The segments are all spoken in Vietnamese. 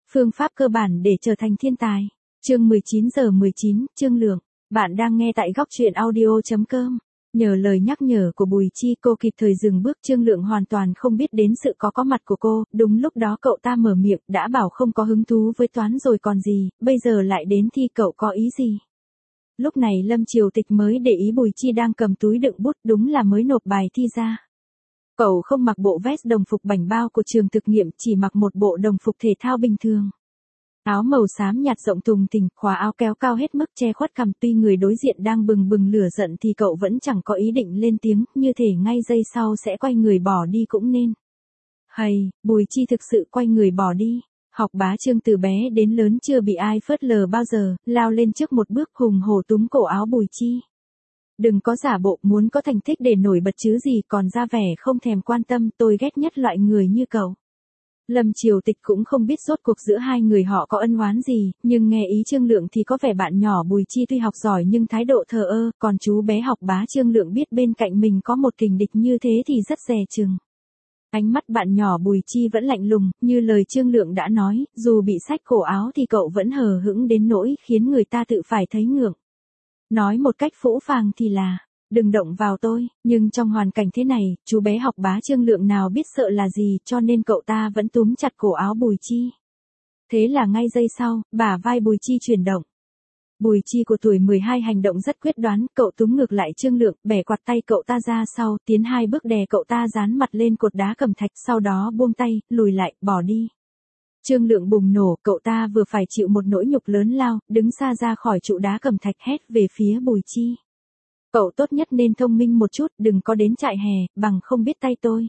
Phương pháp cơ bản để trở thành thiên tài. Chương 19:19, Trương Lượng. Bạn đang nghe tại góc truyện audio.com. Nhờ lời nhắc nhở của Bùi Chi, cô kịp thời dừng bước. Trương Lượng hoàn toàn không biết đến sự có mặt của cô. Đúng lúc đó cậu ta mở miệng, đã bảo không có hứng thú với toán rồi còn gì, bây giờ lại đến thi, cậu có ý gì? Lúc này Lâm Triều Tịch mới để ý Bùi Chi đang cầm túi đựng bút, đúng là mới nộp bài thi ra. Cậu không mặc bộ vest đồng phục bảnh bao của trường thực nghiệm, chỉ mặc một bộ đồng phục thể thao bình thường. Áo màu xám nhạt rộng thùng thình, khóa áo kéo cao hết mức che khuất cằm. Tuy người đối diện đang bừng bừng lửa giận thì cậu vẫn chẳng có ý định lên tiếng, như thể ngay giây sau sẽ quay người bỏ đi cũng nên. Hay, Bùi Chi thực sự quay người bỏ đi. Học bá Trương từ bé đến lớn chưa bị ai phớt lờ bao giờ, lao lên trước một bước hùng hổ túm cổ áo Bùi Chi. Đừng có giả bộ muốn có thành tích để nổi bật chứ gì, còn ra vẻ không thèm quan tâm, tôi ghét nhất loại người như cậu. Lâm Triều Tịch cũng không biết rốt cuộc giữa hai người họ có ân oán gì, nhưng nghe ý Trương Lượng thì có vẻ bạn nhỏ Bùi Chi tuy học giỏi nhưng thái độ thờ ơ, còn chú bé học bá Trương Lượng biết bên cạnh mình có một kình địch như thế thì rất dè chừng. Ánh mắt bạn nhỏ Bùi Chi vẫn lạnh lùng, như lời Trương Lượng đã nói, dù bị xách cổ áo thì cậu vẫn hờ hững đến nỗi khiến người ta tự phải thấy ngượng. Nói một cách phũ phàng thì là, đừng động vào tôi, nhưng trong hoàn cảnh thế này, chú bé học bá Trương Lượng nào biết sợ là gì, cho nên cậu ta vẫn túm chặt cổ áo Bùi Chi. Thế là ngay giây sau, bả vai Bùi Chi chuyển động. Bùi Chi của tuổi 12 hành động rất quyết đoán, cậu túm ngược lại Trương Lượng, bẻ quạt tay cậu ta ra sau, tiến 2 bước đè cậu ta dán mặt lên cột đá cẩm thạch, sau đó buông tay, lùi lại, bỏ đi. Trương Lượng bùng nổ, cậu ta vừa phải chịu một nỗi nhục lớn lao, đứng xa ra khỏi trụ đá cẩm thạch hét về phía Bùi Chi. Cậu tốt nhất nên thông minh một chút, đừng có đến trại hè, bằng không biết tay tôi.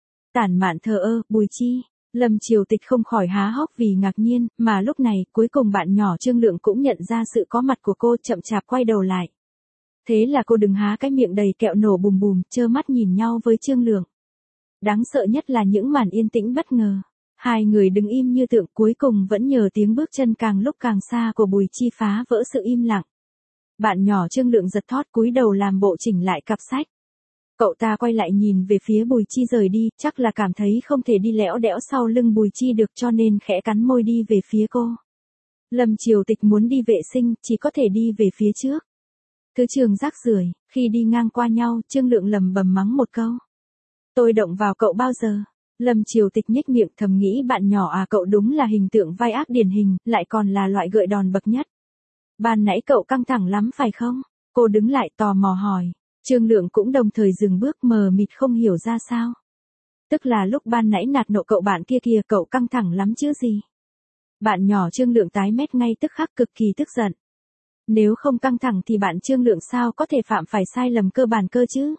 Tản mạn thờ ơ, Bùi Chi. Lâm Triều Tịch không khỏi há hốc vì ngạc nhiên, mà lúc này, cuối cùng bạn nhỏ Trương Lượng cũng nhận ra sự có mặt của cô, chậm chạp quay đầu lại. Thế là cô đừng há cái miệng đầy kẹo nổ bùm bùm, trơ mắt nhìn nhau với Trương Lượng. Đáng sợ nhất là những màn yên tĩnh bất ngờ. Hai người đứng im như tượng, cuối cùng vẫn nhờ tiếng bước chân càng lúc càng xa của Bùi Chi phá vỡ sự im lặng. Bạn nhỏ Trương Lượng giật thót cúi đầu làm bộ chỉnh lại cặp sách. Cậu ta quay lại nhìn về phía Bùi Chi rời đi, chắc là cảm thấy không thể đi lẽo đẽo sau lưng Bùi Chi được cho nên khẽ cắn môi đi về phía cô. Lâm Triều Tịch muốn đi vệ sinh, chỉ có thể đi về phía trước. Thứ trường rác rưởi, khi đi ngang qua nhau, Trương Lượng lầm bầm mắng một câu. Tôi động vào cậu bao giờ? Lâm Triều Tịch nhếch miệng thầm nghĩ bạn nhỏ à, cậu đúng là hình tượng vai ác điển hình, lại còn là loại gợi đòn bậc nhất. Ban nãy cậu căng thẳng lắm phải không? Cô đứng lại tò mò hỏi. Trương Lượng cũng đồng thời dừng bước mờ mịt không hiểu ra sao. Tức là lúc ban nãy nạt nộ cậu bạn kia kìa, cậu căng thẳng lắm chứ gì? Bạn nhỏ Trương Lượng tái mét ngay tức khắc, cực kỳ tức giận. Nếu không căng thẳng thì bạn Trương Lượng sao có thể phạm phải sai lầm cơ bản cơ chứ?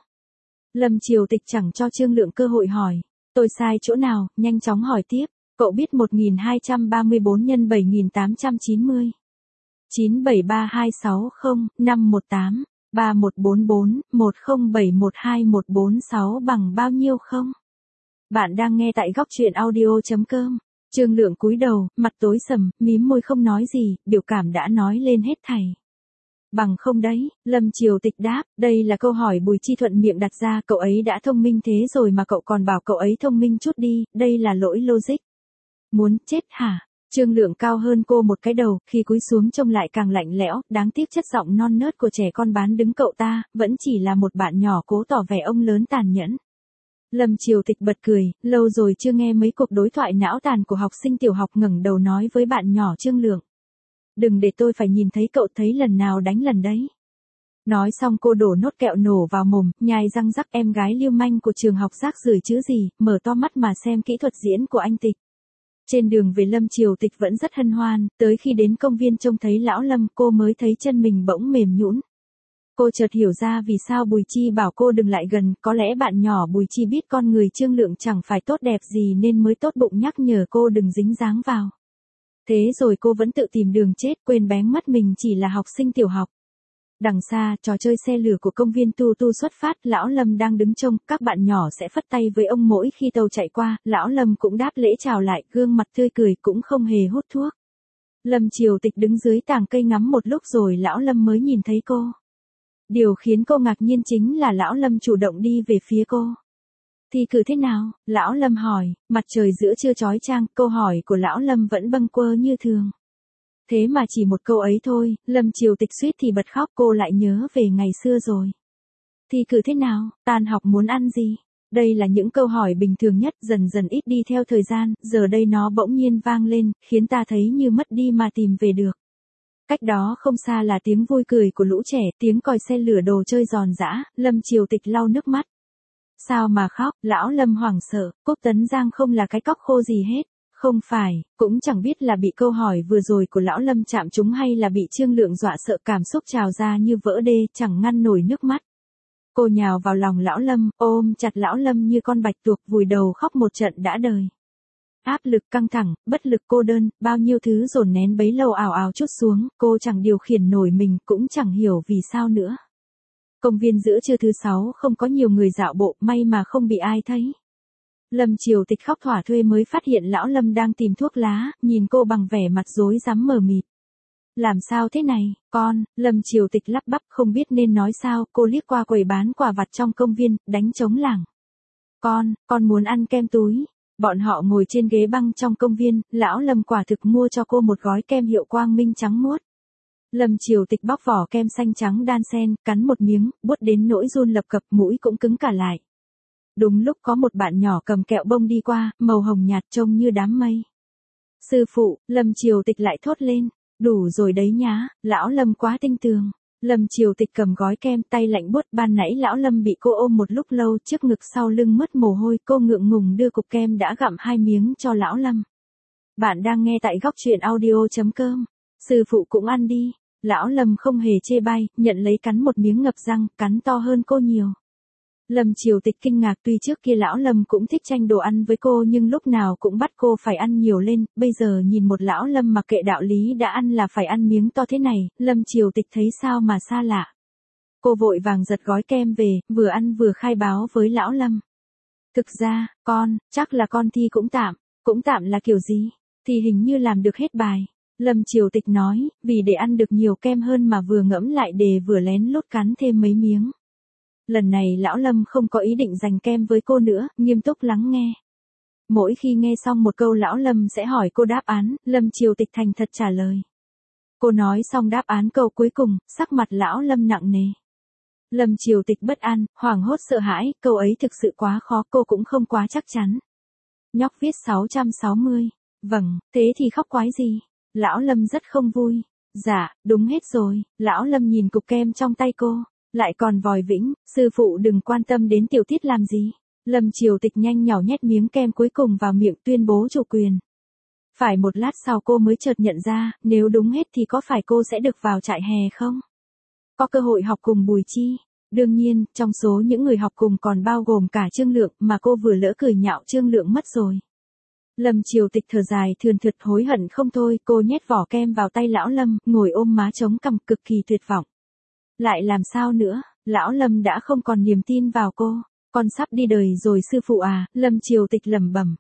Lâm Triều Tịch chẳng cho Trương Lượng cơ hội hỏi. Tôi sai chỗ nào, nhanh chóng hỏi tiếp. Cậu biết 1234 x 7890. 973260-518, 3144, 10712146 bằng bao nhiêu không? Bạn đang nghe tại góc truyện audio.com. Trương Lượng cúi đầu, mặt tối sầm, mím môi không nói gì, biểu cảm đã nói lên hết thảy. Bằng không đấy, Lâm Triều Tịch đáp, đây là câu hỏi Bùi Chi thuận miệng đặt ra, cậu ấy đã thông minh thế rồi mà cậu còn bảo cậu ấy thông minh chút đi, đây là lỗi logic. Muốn chết hả? Trương Lượng cao hơn cô một cái đầu, khi cúi xuống trông lại càng lạnh lẽo, đáng tiếc chất giọng non nớt của trẻ con bán đứng cậu ta, vẫn chỉ là một bạn nhỏ cố tỏ vẻ ông lớn tàn nhẫn. Lâm Triều Tịch bật cười, lâu rồi chưa nghe mấy cuộc đối thoại não tàn của học sinh tiểu học, ngẩng đầu nói với bạn nhỏ Trương Lượng. Đừng để tôi phải nhìn thấy cậu, thấy lần nào đánh lần đấy. Nói xong cô đổ nốt kẹo nổ vào mồm, nhai răng rắc, em gái lưu manh của trường học rác rưởi chứ gì, mở to mắt mà xem kỹ thuật diễn của anh Tịch. Trên đường về Lâm Triều Tịch vẫn rất hân hoan, tới khi đến công viên trông thấy lão Lâm cô mới thấy chân mình bỗng mềm nhũn. Cô chợt hiểu ra vì sao Bùi Chi bảo cô đừng lại gần, có lẽ bạn nhỏ Bùi Chi biết con người Trương Lượng chẳng phải tốt đẹp gì nên mới tốt bụng nhắc nhở cô đừng dính dáng vào. Thế rồi cô vẫn tự tìm đường chết, quên bén mất mình chỉ là học sinh tiểu học. Đằng xa, trò chơi xe lửa của công viên Tu Tu xuất phát, lão Lâm đang đứng trông, các bạn nhỏ sẽ phất tay với ông mỗi khi tàu chạy qua, lão Lâm cũng đáp lễ chào lại, gương mặt tươi cười, cũng không hề hút thuốc. Lâm Triều Tịch đứng dưới tàng cây ngắm một lúc rồi lão Lâm mới nhìn thấy cô. Điều khiến cô ngạc nhiên chính là lão Lâm chủ động đi về phía cô. Thi cử thế nào? Lão Lâm hỏi, mặt trời giữa trưa chói chang, câu hỏi của Lão Lâm vẫn bâng quơ như thường. Thế mà chỉ một câu ấy thôi, Lâm Triều Tịch suýt thì bật khóc, cô lại nhớ về ngày xưa rồi. Thi cử thế nào? Tan học muốn ăn gì? Đây là những câu hỏi bình thường nhất, dần dần ít đi theo thời gian, giờ đây nó bỗng nhiên vang lên, khiến ta thấy như mất đi mà tìm về được. Cách đó không xa là tiếng vui cười của lũ trẻ, tiếng còi xe lửa đồ chơi giòn giã, Lâm Triều Tịch lau nước mắt. Sao mà khóc? Lão Lâm hoảng sợ, Cúc Tấn Giang không là cái cóc khô gì hết. Không phải, cũng chẳng biết là bị câu hỏi vừa rồi của Lão Lâm chạm trúng hay là bị Trương Lượng dọa sợ, cảm xúc trào ra như vỡ đê, chẳng ngăn nổi nước mắt. Cô nhào vào lòng Lão Lâm, ôm chặt Lão Lâm như con bạch tuộc, vùi đầu khóc một trận đã đời. Áp lực, căng thẳng, bất lực, cô đơn, bao nhiêu thứ dồn nén bấy lâu ào ào trút xuống, cô chẳng điều khiển nổi mình, cũng chẳng hiểu vì sao nữa. Công viên giữa trưa thứ 6 không có nhiều người dạo bộ, may mà không bị ai thấy. Lâm Triều Tịch khóc thỏa thuê mới phát hiện Lão Lâm đang tìm thuốc lá, nhìn cô bằng vẻ mặt rối rắm mờ mịt. Làm sao thế này, con? Lâm Triều Tịch lắp bắp không biết nên nói sao, cô liếc qua quầy bán quà vặt trong công viên, đánh trống lảng. Con muốn ăn kem túi. Bọn họ ngồi trên ghế băng trong công viên, Lão Lâm quả thực mua cho cô một gói kem hiệu Quang Minh trắng muốt. Lâm Triều Tịch bóc vỏ kem xanh trắng đan xen, cắn một miếng, buốt đến nỗi run lập cập, mũi cũng cứng cả lại. Đúng lúc có một bạn nhỏ cầm kẹo bông đi qua, màu hồng nhạt trông như đám mây. Sư phụ, Lâm Triều Tịch lại thốt lên, đủ rồi đấy nhá, Lão Lâm quá tinh tường. Lâm Triều Tịch cầm gói kem, tay lạnh buốt, ban nãy Lão Lâm bị cô ôm một lúc lâu, trước ngực sau lưng mướt mồ hôi, cô ngượng ngùng đưa cục kem đã gặm 2 miếng cho Lão Lâm. Bạn đang nghe tại góc truyện audio.com. Sư phụ cũng ăn đi. Lão Lâm không hề chê bai, nhận lấy cắn một miếng ngập răng, cắn to hơn cô nhiều. Lâm Triều Tịch kinh ngạc, tuy trước kia Lão Lâm cũng thích tranh đồ ăn với cô nhưng lúc nào cũng bắt cô phải ăn nhiều lên, bây giờ nhìn một Lão Lâm mặc kệ đạo lý đã ăn là phải ăn miếng to thế này, Lâm Triều Tịch thấy sao mà xa lạ. Cô vội vàng giật gói kem về, vừa ăn vừa khai báo với Lão Lâm. Thực ra, chắc là con thi cũng tạm là kiểu gì, thì hình như làm được hết bài. Lâm Triều Tịch nói, vì để ăn được nhiều kem hơn mà vừa ngẫm lại đề vừa lén lút cắn thêm mấy miếng. Lần này Lão Lâm không có ý định giành kem với cô nữa, nghiêm túc lắng nghe. Mỗi khi nghe xong một câu Lão Lâm sẽ hỏi cô đáp án, Lâm Triều Tịch thành thật trả lời. Cô nói xong đáp án câu cuối cùng, sắc mặt Lão Lâm nặng nề. Lâm Triều Tịch bất an, hoảng hốt sợ hãi, câu ấy thực sự quá khó, cô cũng không quá chắc chắn. Nhóc viết 660. Vâng, thế thì khóc quái gì? Lão Lâm rất không vui. Dạ, đúng hết rồi. Lão Lâm nhìn cục kem trong tay cô. Lại còn vòi vĩnh, sư phụ đừng quan tâm đến tiểu tiết làm gì. Lâm Triều Tịch nhanh nhỏ nhét miếng kem cuối cùng vào miệng, tuyên bố chủ quyền. Phải một lát sau cô mới chợt nhận ra, nếu đúng hết thì có phải cô sẽ được vào trại hè không? Có cơ hội học cùng Bùi Chi. Đương nhiên, trong số những người học cùng còn bao gồm cả Trương Lượng, mà cô vừa lỡ cười nhạo Trương Lượng mất rồi. Lâm Triều Tịch thở dài thườn thượt hối hận không thôi, cô nhét vỏ kem vào tay Lão Lâm, ngồi ôm má chống cằm cực kỳ tuyệt vọng. Lại làm sao nữa, Lão Lâm đã không còn niềm tin vào cô. Con sắp đi đời rồi sư phụ à, Lâm Triều Tịch lẩm bẩm.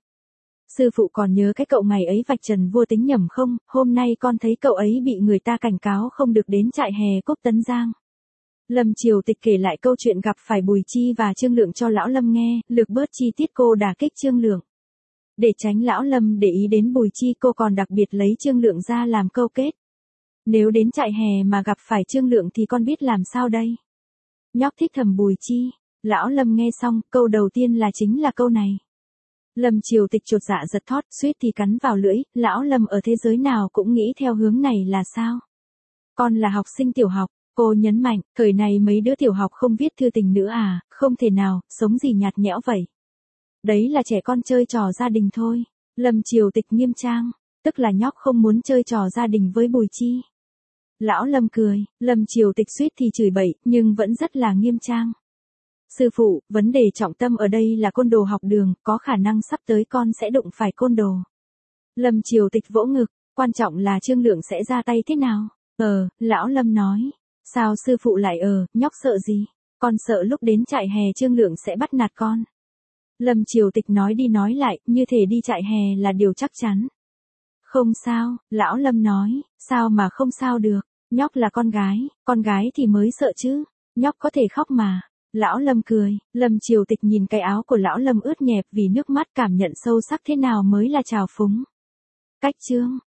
Sư phụ còn nhớ cái cậu ngày ấy vạch trần vua tính nhầm không, hôm nay con thấy cậu ấy bị người ta cảnh cáo không được đến trại hè Cúc Tấn Giang. Lâm Triều Tịch kể lại câu chuyện gặp phải Bùi Chi và Trương Lượng cho Lão Lâm nghe, lược bớt chi tiết cô đả kích Trương Lượng. Để tránh Lão Lâm để ý đến Bùi Chi, cô còn đặc biệt lấy Trương Lượng ra làm câu kết. Nếu đến trại hè mà gặp phải Trương Lượng thì con biết làm sao đây? Nhóc thích thầm Bùi Chi. Lão Lâm nghe xong, câu đầu tiên là chính là câu này. Lâm Triều Tịch chột dạ giật thót, suýt thì cắn vào lưỡi, Lão Lâm ở thế giới nào cũng nghĩ theo hướng này là sao? Con là học sinh tiểu học, cô nhấn mạnh, thời này mấy đứa tiểu học không viết thư tình nữa à, không thể nào, sống gì nhạt nhẽo vậy. Đấy là trẻ con chơi trò gia đình thôi. Lâm Triều Tịch nghiêm trang, tức là nhóc không muốn chơi trò gia đình với Bùi Chi. Lão Lâm cười, Lâm Triều Tịch suýt thì chửi bậy, nhưng vẫn rất là nghiêm trang. Sư phụ, vấn đề trọng tâm ở đây là côn đồ học đường, có khả năng sắp tới con sẽ đụng phải côn đồ. Lâm Triều Tịch vỗ ngực, quan trọng là Trương Lượng sẽ ra tay thế nào? Lão Lâm nói. Sao sư phụ lại nhóc sợ gì? Con sợ lúc đến trại hè Trương Lượng sẽ bắt nạt con. Lâm Triều Tịch nói đi nói lại, như thể đi trại hè là điều chắc chắn. Không sao, Lão Lâm nói, sao mà không sao được, nhóc là con gái thì mới sợ chứ, nhóc có thể khóc mà. Lão Lâm cười, Lâm Triều Tịch nhìn cái áo của lão Lâm ướt nhẹp vì nước mắt cảm nhận sâu sắc thế nào mới là trào phúng. Cách chương.